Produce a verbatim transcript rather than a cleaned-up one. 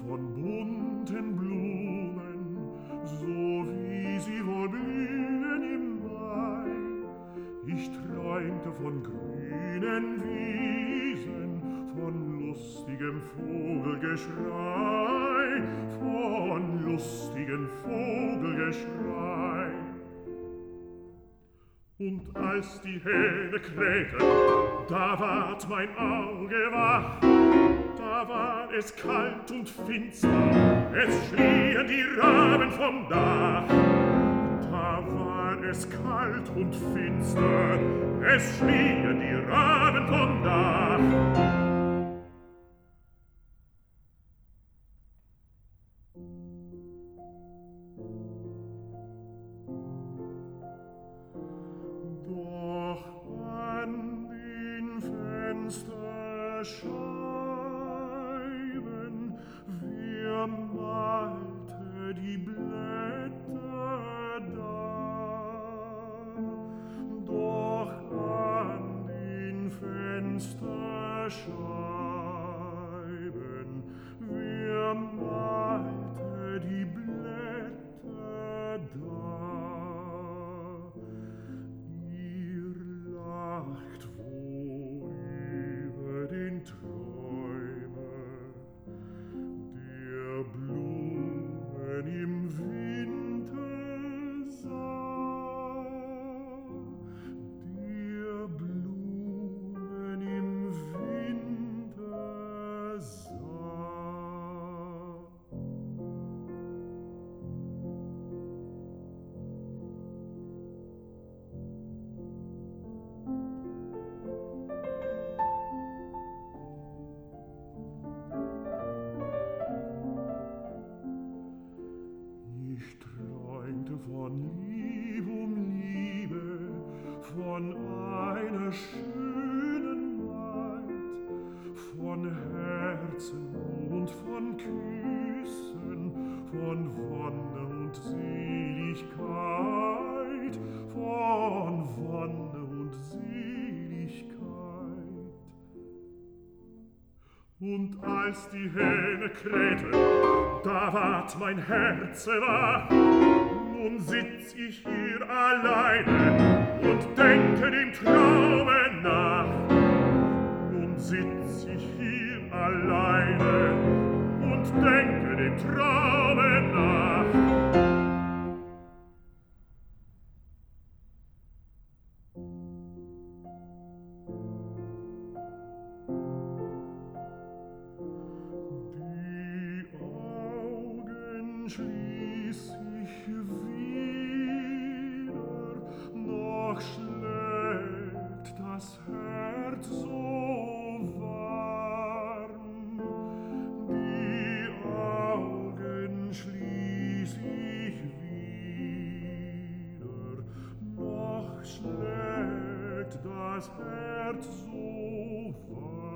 von bunten Blumen, so wie sie wohl blühen im Mai. Ich träumte von grünen Wiesen, von lustigem Vogelgeschrei, von lustigem Vogelgeschrei. Und als die Hähne krähten, da ward mein Auge wach, da war es kalt und finster, es schrien die Raben vom Dach. Da war es kalt und finster, es schrien die Raben vom Dach. Doch an den Fensterscheiben, wer malte die Blätter da? Doch an den Fensterscheiben, wer malte die Blätter da? Ihr lacht wohl über den Träumer, der Blumen im Winter sah, der Blumen im Winter sah. Ich träumte von Lieb um Liebe, von einer schönen Maid, von Herzen und von Küssen, von Wonne und Seligkeit, von Wonne und Seligkeit. Und als die Hähne krähten, da ward mein Herze wach. Nun sitz ich hier alleine und denke dem Traume nach. Nun sitz ich hier alleine und denke dem Traume nach. Schließ ich wieder, noch schlägt das Herz so warm. Die Augen schließ ich wieder, noch schlägt das Herz so warm.